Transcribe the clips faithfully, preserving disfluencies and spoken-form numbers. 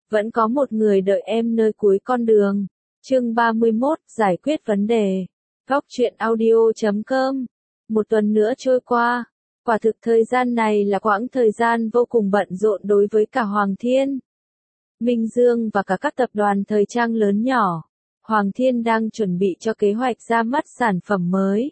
Vẫn có một người đợi em nơi cuối con đường. Chương ba mươi mốt, giải quyết vấn đề. Góc truyện audio chấm com. Một tuần nữa trôi qua. Quả thực thời gian này là quãng thời gian vô cùng bận rộn đối với cả Hoàng Thiên, Minh Dương và cả các tập đoàn thời trang lớn nhỏ. Hoàng Thiên đang chuẩn bị cho kế hoạch ra mắt sản phẩm mới.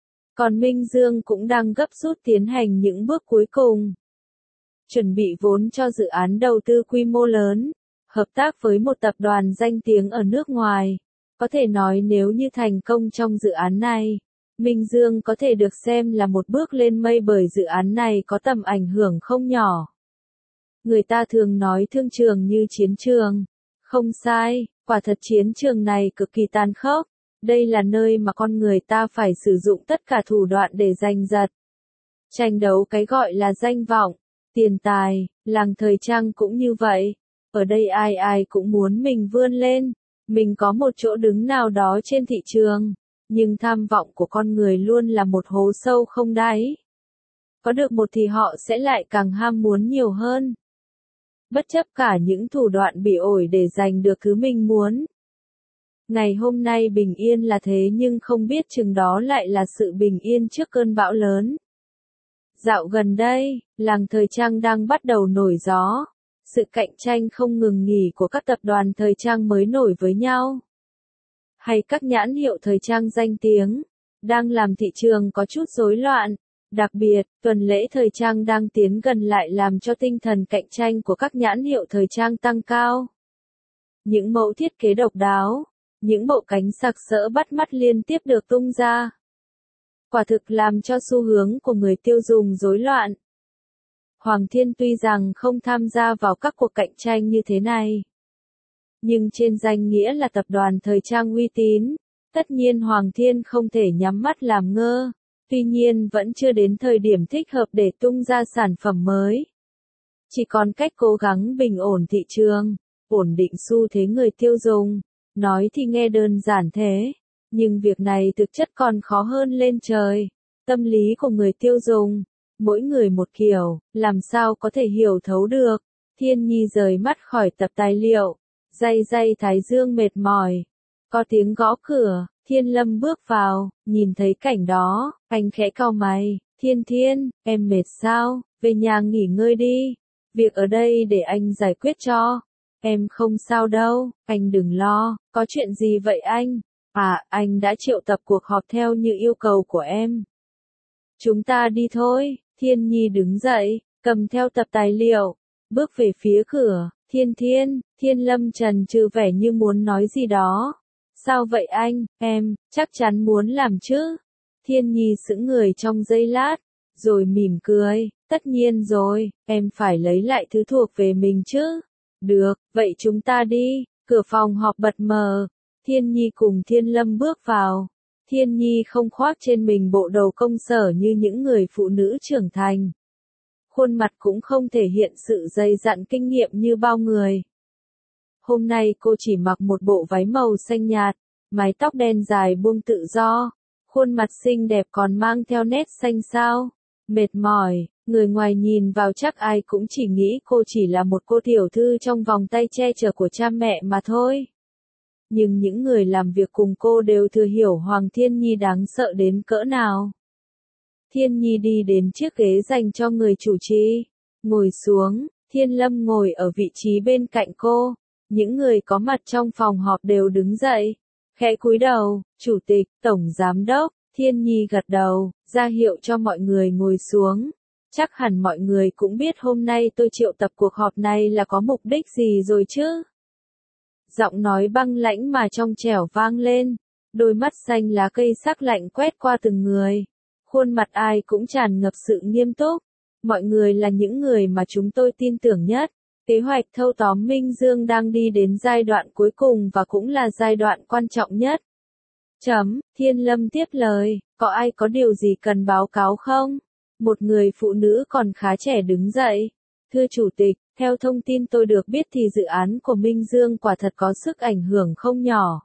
Còn Minh Dương cũng đang gấp rút tiến hành những bước cuối cùng. Chuẩn bị vốn cho dự án đầu tư quy mô lớn, hợp tác với một tập đoàn danh tiếng ở nước ngoài. Có thể nói nếu như thành công trong dự án này, Minh Dương có thể được xem là một bước lên mây bởi dự án này có tầm ảnh hưởng không nhỏ. Người ta thường nói thương trường như chiến trường. Không sai, quả thật chiến trường này cực kỳ tàn khốc. Đây là nơi mà con người ta phải sử dụng tất cả thủ đoạn để giành giật. Tranh đấu cái gọi là danh vọng, tiền tài, làng thời trang cũng như vậy. Ở đây ai ai cũng muốn mình vươn lên, mình có một chỗ đứng nào đó trên thị trường. Nhưng tham vọng của con người luôn là một hố sâu không đáy. Có được một thì họ sẽ lại càng ham muốn nhiều hơn. Bất chấp cả những thủ đoạn bị ổi để giành được thứ mình muốn. Ngày hôm nay bình yên là thế nhưng không biết chừng đó lại là sự bình yên trước cơn bão lớn. Dạo gần đây, làng thời trang đang bắt đầu nổi gió. Sự cạnh tranh không ngừng nghỉ của các tập đoàn thời trang mới nổi với nhau. Hay các nhãn hiệu thời trang danh tiếng, đang làm thị trường có chút rối loạn. Đặc biệt, tuần lễ thời trang đang tiến gần lại làm cho tinh thần cạnh tranh của các nhãn hiệu thời trang tăng cao. Những mẫu thiết kế độc đáo, những bộ cánh sặc sỡ bắt mắt liên tiếp được tung ra. Quả thực làm cho xu hướng của người tiêu dùng rối loạn. Hoàng Thiên tuy rằng không tham gia vào các cuộc cạnh tranh như thế này, nhưng trên danh nghĩa là tập đoàn thời trang uy tín, tất nhiên Hoàng Thiên không thể nhắm mắt làm ngơ. Tuy nhiên vẫn chưa đến thời điểm thích hợp để tung ra sản phẩm mới. Chỉ còn cách cố gắng bình ổn thị trường, ổn định xu thế người tiêu dùng. Nói thì nghe đơn giản thế, nhưng việc này thực chất còn khó hơn lên trời. Tâm lý của người tiêu dùng, mỗi người một kiểu, làm sao có thể hiểu thấu được. Thiên Nhi rời mắt khỏi tập tài liệu, day day thái dương mệt mỏi. Có tiếng gõ cửa. Thiên Lâm bước vào, nhìn thấy cảnh đó, anh khẽ cau mày. Thiên Thiên, em mệt sao, về nhà nghỉ ngơi đi. Việc ở đây để anh giải quyết cho. Em không sao đâu, anh đừng lo. Có chuyện gì vậy anh? À, anh đã triệu tập cuộc họp theo như yêu cầu của em. Chúng ta đi thôi. Thiên Nhi đứng dậy, cầm theo tập tài liệu, bước về phía cửa. Thiên Thiên, Thiên Lâm trần trừ vẻ như muốn nói gì đó. Sao vậy anh, em, chắc chắn muốn làm chứ? Thiên Nhi sững người trong giây lát, rồi mỉm cười, tất nhiên rồi, em phải lấy lại thứ thuộc về mình chứ. Được, vậy chúng ta đi. Cửa phòng họp bật mở, Thiên Nhi cùng Thiên Lâm bước vào. Thiên Nhi không khoác trên mình bộ đồ công sở như những người phụ nữ trưởng thành. Khuôn mặt cũng không thể hiện sự dày dặn kinh nghiệm như bao người. Hôm nay cô chỉ mặc một bộ váy màu xanh nhạt, mái tóc đen dài buông tự do, khuôn mặt xinh đẹp còn mang theo nét xanh xao, mệt mỏi, người ngoài nhìn vào chắc ai cũng chỉ nghĩ cô chỉ là một cô tiểu thư trong vòng tay che chở của cha mẹ mà thôi. Nhưng những người làm việc cùng cô đều thừa hiểu Hoàng Thiên Nhi đáng sợ đến cỡ nào. Thiên Nhi đi đến chiếc ghế dành cho người chủ trì, ngồi xuống, Thiên Lâm ngồi ở vị trí bên cạnh cô. Những người có mặt trong phòng họp đều đứng dậy, khẽ cúi đầu. Chủ tịch, tổng giám đốc. Thiên Nhi gật đầu, ra hiệu cho mọi người ngồi xuống. Chắc hẳn mọi người cũng biết hôm nay tôi triệu tập cuộc họp này là có mục đích gì rồi chứ? Giọng nói băng lãnh mà trong trẻo vang lên, đôi mắt xanh lá cây sắc lạnh quét qua từng người. Khuôn mặt ai cũng tràn ngập sự nghiêm túc. Mọi người là những người mà chúng tôi tin tưởng nhất. Kế hoạch thâu tóm Minh Dương đang đi đến giai đoạn cuối cùng và cũng là giai đoạn quan trọng nhất. Chấm, Thiên Lâm tiếp lời, có ai có điều gì cần báo cáo không? Một người phụ nữ còn khá trẻ đứng dậy. Thưa Chủ tịch, theo thông tin tôi được biết thì dự án của Minh Dương quả thật có sức ảnh hưởng không nhỏ.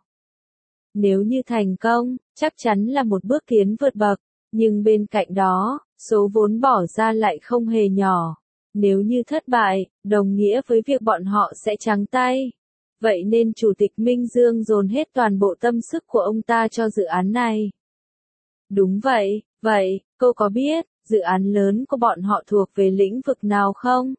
Nếu như thành công, chắc chắn là một bước tiến vượt bậc, nhưng bên cạnh đó, số vốn bỏ ra lại không hề nhỏ. Nếu như thất bại, đồng nghĩa với việc bọn họ sẽ trắng tay. Vậy nên Chủ tịch Minh Dương dồn hết toàn bộ tâm sức của ông ta cho dự án này. Đúng vậy, vậy, cô có biết, dự án lớn của bọn họ thuộc về lĩnh vực nào không?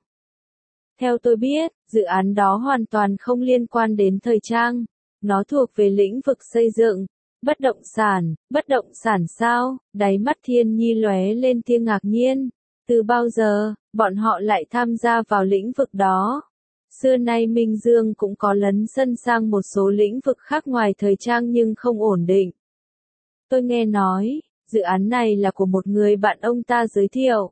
Theo tôi biết, dự án đó hoàn toàn không liên quan đến thời trang. Nó thuộc về lĩnh vực xây dựng, bất động sản. Bất động sản sao? Đáy mắt Thiên Nhi lóe lên tia ngạc nhiên. Từ bao giờ, bọn họ lại tham gia vào lĩnh vực đó? Xưa nay Minh Dương cũng có lấn sân sang một số lĩnh vực khác ngoài thời trang nhưng không ổn định. Tôi nghe nói, dự án này là của một người bạn ông ta giới thiệu.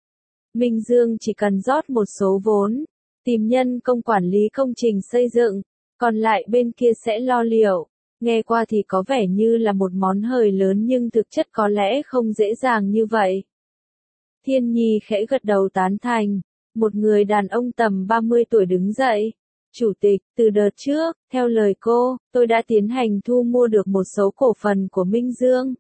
Minh Dương chỉ cần rót một số vốn, tìm nhân công quản lý công trình xây dựng, còn lại bên kia sẽ lo liệu. Nghe qua thì có vẻ như là một món hời lớn nhưng thực chất có lẽ không dễ dàng như vậy. Thiên Nhi khẽ gật đầu tán thành. Một người đàn ông tầm ba mươi tuổi đứng dậy. Chủ tịch, từ đợt trước, theo lời cô, tôi đã tiến hành thu mua được một số cổ phần của Minh Dương.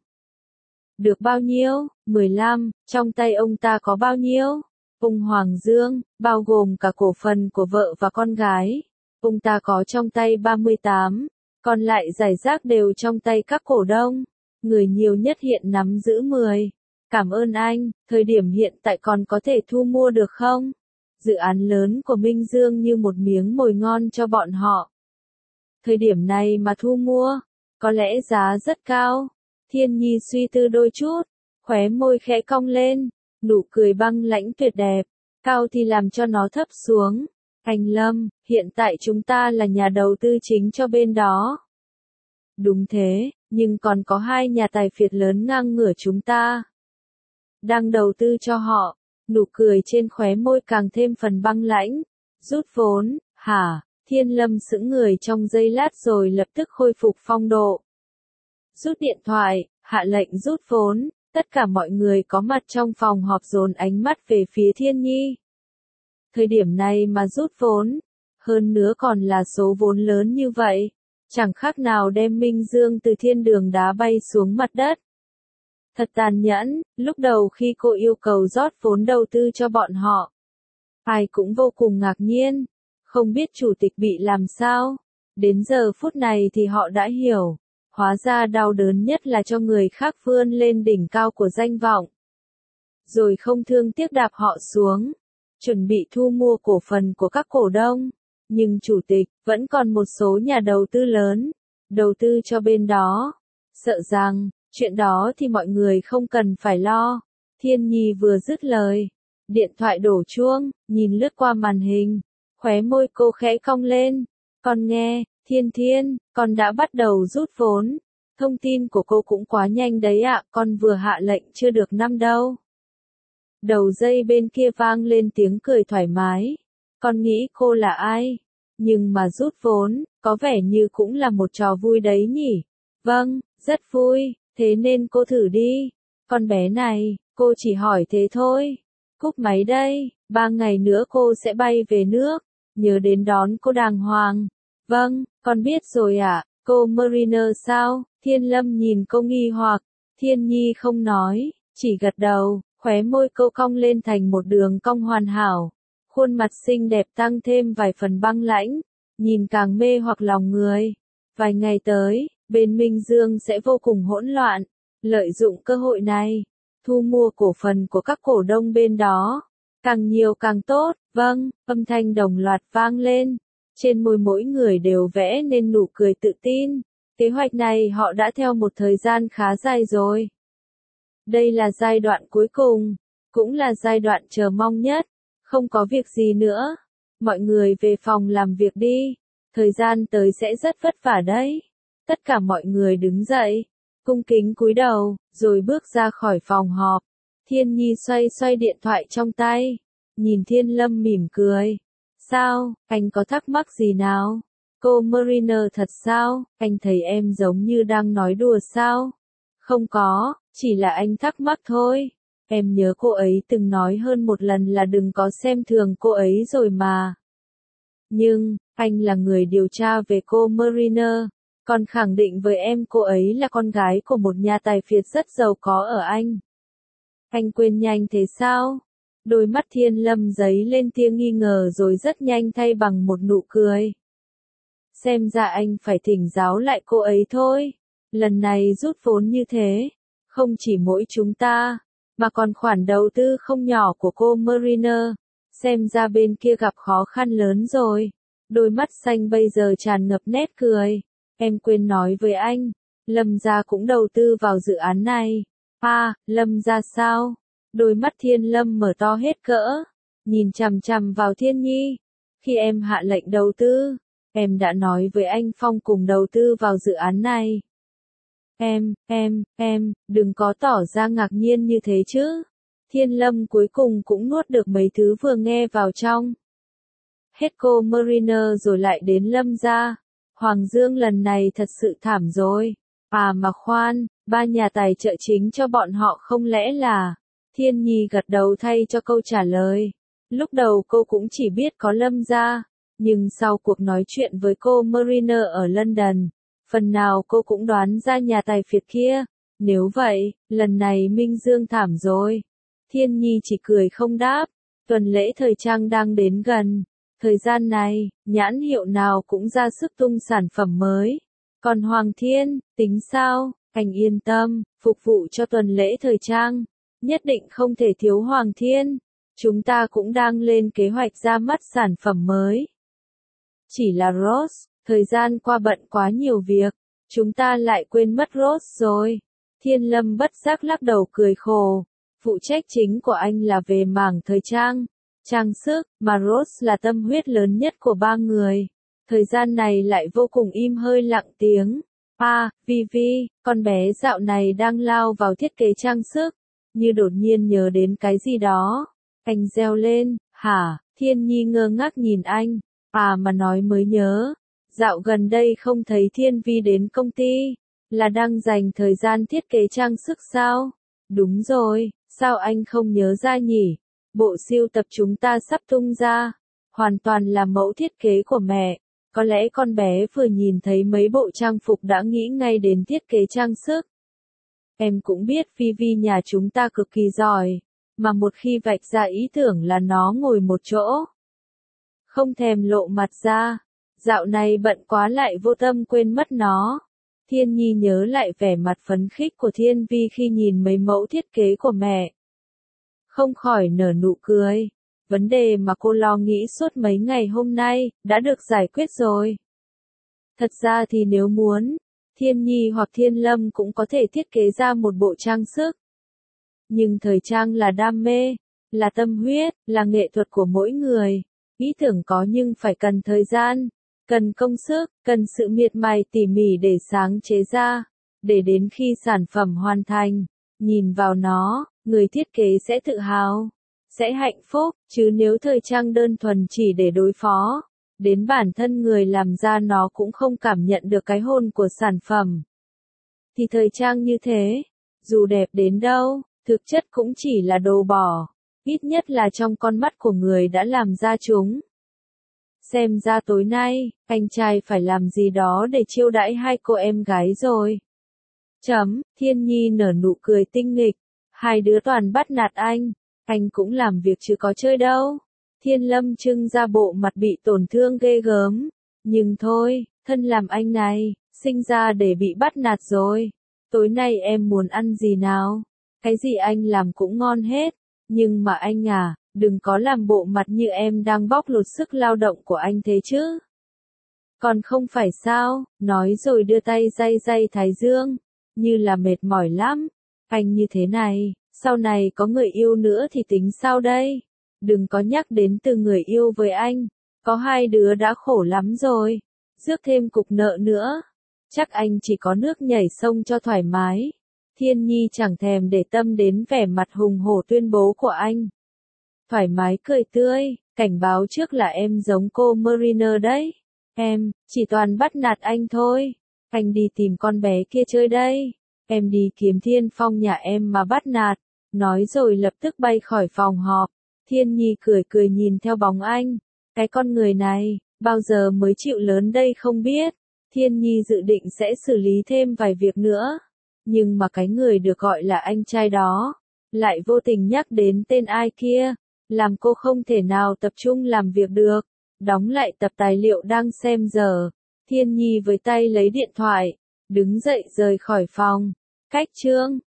Được bao nhiêu? mười lăm, trong tay ông ta có bao nhiêu? Ông Hoàng Dương, bao gồm cả cổ phần của vợ và con gái. Ông ta có trong tay ba mươi tám, còn lại giải rác đều trong tay các cổ đông. Người nhiều nhất hiện nắm giữ mười. Cảm ơn anh, thời điểm hiện tại còn có thể thu mua được không? Dự án lớn của Minh Dương như một miếng mồi ngon cho bọn họ. Thời điểm này mà thu mua, có lẽ giá rất cao. Thiên Nhi suy tư đôi chút, khóe môi khẽ cong lên, nụ cười băng lãnh tuyệt đẹp, cao thì làm cho nó thấp xuống. Anh Lâm, hiện tại chúng ta là nhà đầu tư chính cho bên đó. Đúng thế, nhưng còn có hai nhà tài phiệt lớn ngang ngửa chúng ta. Đang đầu tư cho họ. Nụ cười trên khóe môi càng thêm phần băng lãnh. Rút vốn, hả? Thiên Lâm sững người trong giây lát rồi lập tức khôi phục phong độ. Rút điện thoại, hạ lệnh rút vốn, tất cả mọi người có mặt trong phòng họp dồn ánh mắt về phía Thiên Nhi. Thời điểm này mà rút vốn, hơn nữa còn là số vốn lớn như vậy, chẳng khác nào đem Minh Dương từ thiên đường đá bay xuống mặt đất. Thật tàn nhẫn, lúc đầu khi cô yêu cầu rót vốn đầu tư cho bọn họ. Ai cũng vô cùng ngạc nhiên, không biết chủ tịch bị làm sao. Đến giờ phút này thì họ đã hiểu, hóa ra đau đớn nhất là cho người khác vươn lên đỉnh cao của danh vọng. Rồi không thương tiếc đạp họ xuống, chuẩn bị thu mua cổ phần của các cổ đông. Nhưng chủ tịch, vẫn còn một số nhà đầu tư lớn, đầu tư cho bên đó. Sợ rằng, chuyện đó thì mọi người không cần phải lo. Thiên Nhi vừa dứt lời. Điện thoại đổ chuông, nhìn lướt qua màn hình. Khóe môi cô khẽ cong lên. Con nghe, Thiên Thiên, con đã bắt đầu rút vốn. Thông tin của cô cũng quá nhanh đấy ạ, con vừa hạ lệnh chưa được năm đâu. Đầu dây bên kia vang lên tiếng cười thoải mái. Con nghĩ cô là ai? Nhưng mà rút vốn, có vẻ như cũng là một trò vui đấy nhỉ? Vâng, rất vui. Thế nên cô thử đi. Con bé này, cô chỉ hỏi thế thôi. Cúp máy đây, ba ngày nữa cô sẽ bay về nước. Nhớ đến đón cô đàng hoàng. Vâng, con biết rồi ạ. À, cô Mariner sao? Thiên Lâm nhìn cô nghi hoặc. Thiên Nhi không nói, chỉ gật đầu. Khóe môi cô cong lên thành một đường cong hoàn hảo. Khuôn mặt xinh đẹp tăng thêm vài phần băng lãnh. Nhìn càng mê hoặc lòng người. Vài ngày tới, bên Minh Dương sẽ vô cùng hỗn loạn, lợi dụng cơ hội này, thu mua cổ phần của các cổ đông bên đó. Càng nhiều càng tốt, vâng, âm thanh đồng loạt vang lên. Trên môi mỗi người đều vẽ nên nụ cười tự tin. Kế hoạch này họ đã theo một thời gian khá dài rồi. Đây là giai đoạn cuối cùng, cũng là giai đoạn chờ mong nhất. Không có việc gì nữa. Mọi người về phòng làm việc đi. Thời gian tới sẽ rất vất vả đấy. Tất cả mọi người đứng dậy, cung kính cúi đầu, rồi bước ra khỏi phòng họp. Thiên Nhi xoay xoay điện thoại trong tay, nhìn Thiên Lâm mỉm cười. Sao, anh có thắc mắc gì nào? Cô Mariner thật sao? Anh thấy em giống như đang nói đùa sao? Không có, chỉ là anh thắc mắc thôi. Em nhớ cô ấy từng nói hơn một lần là đừng có xem thường cô ấy rồi mà. Nhưng, anh là người điều tra về cô Mariner. Còn khẳng định với em cô ấy là con gái của một nhà tài phiệt rất giàu có ở Anh. Anh quên nhanh thế sao? Đôi mắt Thiên Lâm giấy lên tia nghi ngờ rồi rất nhanh thay bằng một nụ cười. Xem ra anh phải thỉnh giáo lại cô ấy thôi. Lần này rút vốn như thế, không chỉ mỗi chúng ta, mà còn khoản đầu tư không nhỏ của cô Mariner. Xem ra bên kia gặp khó khăn lớn rồi. Đôi mắt xanh bây giờ tràn ngập nét cười. Em quên nói với anh, Lâm gia cũng đầu tư vào dự án này. À, Lâm gia sao? Đôi mắt Thiên Lâm mở to hết cỡ, nhìn chằm chằm vào Thiên Nhi. Khi em hạ lệnh đầu tư, em đã nói với anh Phong cùng đầu tư vào dự án này. Em, em, em, đừng có tỏ ra ngạc nhiên như thế chứ. Thiên Lâm cuối cùng cũng nuốt được mấy thứ vừa nghe vào trong. Hết cô Mariner rồi lại đến Lâm gia. Hoàng Dương lần này thật sự thảm rồi. À mà khoan, ba nhà tài trợ chính cho bọn họ không lẽ là... Thiên Nhi gật đầu thay cho câu trả lời. Lúc đầu cô cũng chỉ biết có Lâm gia, nhưng sau cuộc nói chuyện với cô Mariner ở London, phần nào cô cũng đoán ra nhà tài phiệt kia. Nếu vậy, lần này Minh Dương thảm rồi. Thiên Nhi chỉ cười không đáp. Tuần lễ thời trang đang đến gần. Thời gian này, nhãn hiệu nào cũng ra sức tung sản phẩm mới. Còn Hoàng Thiên, tính sao? Anh yên tâm, phục vụ cho tuần lễ thời trang. Nhất định không thể thiếu Hoàng Thiên. Chúng ta cũng đang lên kế hoạch ra mắt sản phẩm mới. Chỉ là Rose, thời gian qua bận quá nhiều việc. Chúng ta lại quên mất Rose rồi. Thiên Lâm bất giác lắc đầu cười khổ. Phụ trách chính của anh là về mảng thời trang, trang sức, mà Rose là tâm huyết lớn nhất của ba người. Thời gian này lại vô cùng im hơi lặng tiếng. À, Vivi, con bé dạo này đang lao vào thiết kế trang sức. Như đột nhiên nhớ đến cái gì đó. Anh reo lên, hả? Thiên Nhi ngơ ngác nhìn anh. À mà nói mới nhớ. Dạo gần đây không thấy Thiên Vi đến công ty. Là đang dành thời gian thiết kế trang sức sao? Đúng rồi, sao anh không nhớ ra nhỉ? Bộ sưu tập chúng ta sắp tung ra. Hoàn toàn là mẫu thiết kế của mẹ. Có lẽ con bé vừa nhìn thấy mấy bộ trang phục đã nghĩ ngay đến thiết kế trang sức. Em cũng biết Vivi nhà chúng ta cực kỳ giỏi, mà một khi vạch ra ý tưởng là nó ngồi một chỗ. Không thèm lộ mặt ra, dạo này bận quá lại vô tâm quên mất nó. Thiên Nhi nhớ lại vẻ mặt phấn khích của Thiên Vi khi nhìn mấy mẫu thiết kế của mẹ. Không khỏi nở nụ cười. Vấn đề mà cô lo nghĩ suốt mấy ngày hôm nay, đã được giải quyết rồi. Thật ra thì nếu muốn, Thiên Nhi hoặc Thiên Lâm cũng có thể thiết kế ra một bộ trang sức. Nhưng thời trang là đam mê, là tâm huyết, là nghệ thuật của mỗi người. Ý tưởng có nhưng phải cần thời gian, cần công sức, cần sự miệt mài tỉ mỉ để sáng chế ra. Để đến khi sản phẩm hoàn thành, nhìn vào nó, người thiết kế sẽ tự hào, sẽ hạnh phúc, chứ nếu thời trang đơn thuần chỉ để đối phó, đến bản thân người làm ra nó cũng không cảm nhận được cái hồn của sản phẩm. Thì thời trang như thế, dù đẹp đến đâu, thực chất cũng chỉ là đồ bỏ, ít nhất là trong con mắt của người đã làm ra chúng. Xem ra tối nay, anh trai phải làm gì đó để chiêu đãi hai cô em gái rồi. Chấm, Thiên Nhi nở nụ cười tinh nghịch, hai đứa toàn bắt nạt anh, anh cũng làm việc chứ có chơi đâu. Thiên Lâm trưng ra bộ mặt bị tổn thương ghê gớm, nhưng thôi, thân làm anh này, sinh ra để bị bắt nạt rồi. Tối nay em muốn ăn gì nào? Cái gì anh làm cũng ngon hết, nhưng mà anh à, đừng có làm bộ mặt như em đang bóc lột sức lao động của anh thế chứ. Còn không phải sao, nói rồi đưa tay day day thái dương, như là mệt mỏi lắm. Anh như thế này, sau này có người yêu nữa thì tính sao đây? Đừng có nhắc đến từ người yêu với anh, có hai đứa đã khổ lắm rồi, rước thêm cục nợ nữa. Chắc anh chỉ có nước nhảy sông cho thoải mái. Thiên Nhi chẳng thèm để tâm đến vẻ mặt hùng hổ tuyên bố của anh. Thoải mái cười tươi, cảnh báo trước là em giống cô Mariner đấy. Em, chỉ toàn bắt nạt anh thôi. Anh đi tìm con bé kia chơi đây. Em đi kiếm Thiên Phong nhà em mà bắt nạt. Nói rồi lập tức bay khỏi phòng họp. Thiên Nhi cười cười nhìn theo bóng anh. Cái con người này, bao giờ mới chịu lớn đây không biết. Thiên Nhi dự định sẽ xử lý thêm vài việc nữa. Nhưng mà cái người được gọi là anh trai đó, lại vô tình nhắc đến tên ai kia. làm cô không thể nào tập trung làm việc được. Đóng lại tập tài liệu đang xem giờ. Thiên Nhi với tay lấy điện thoại, đứng dậy rời khỏi phòng. Cách chương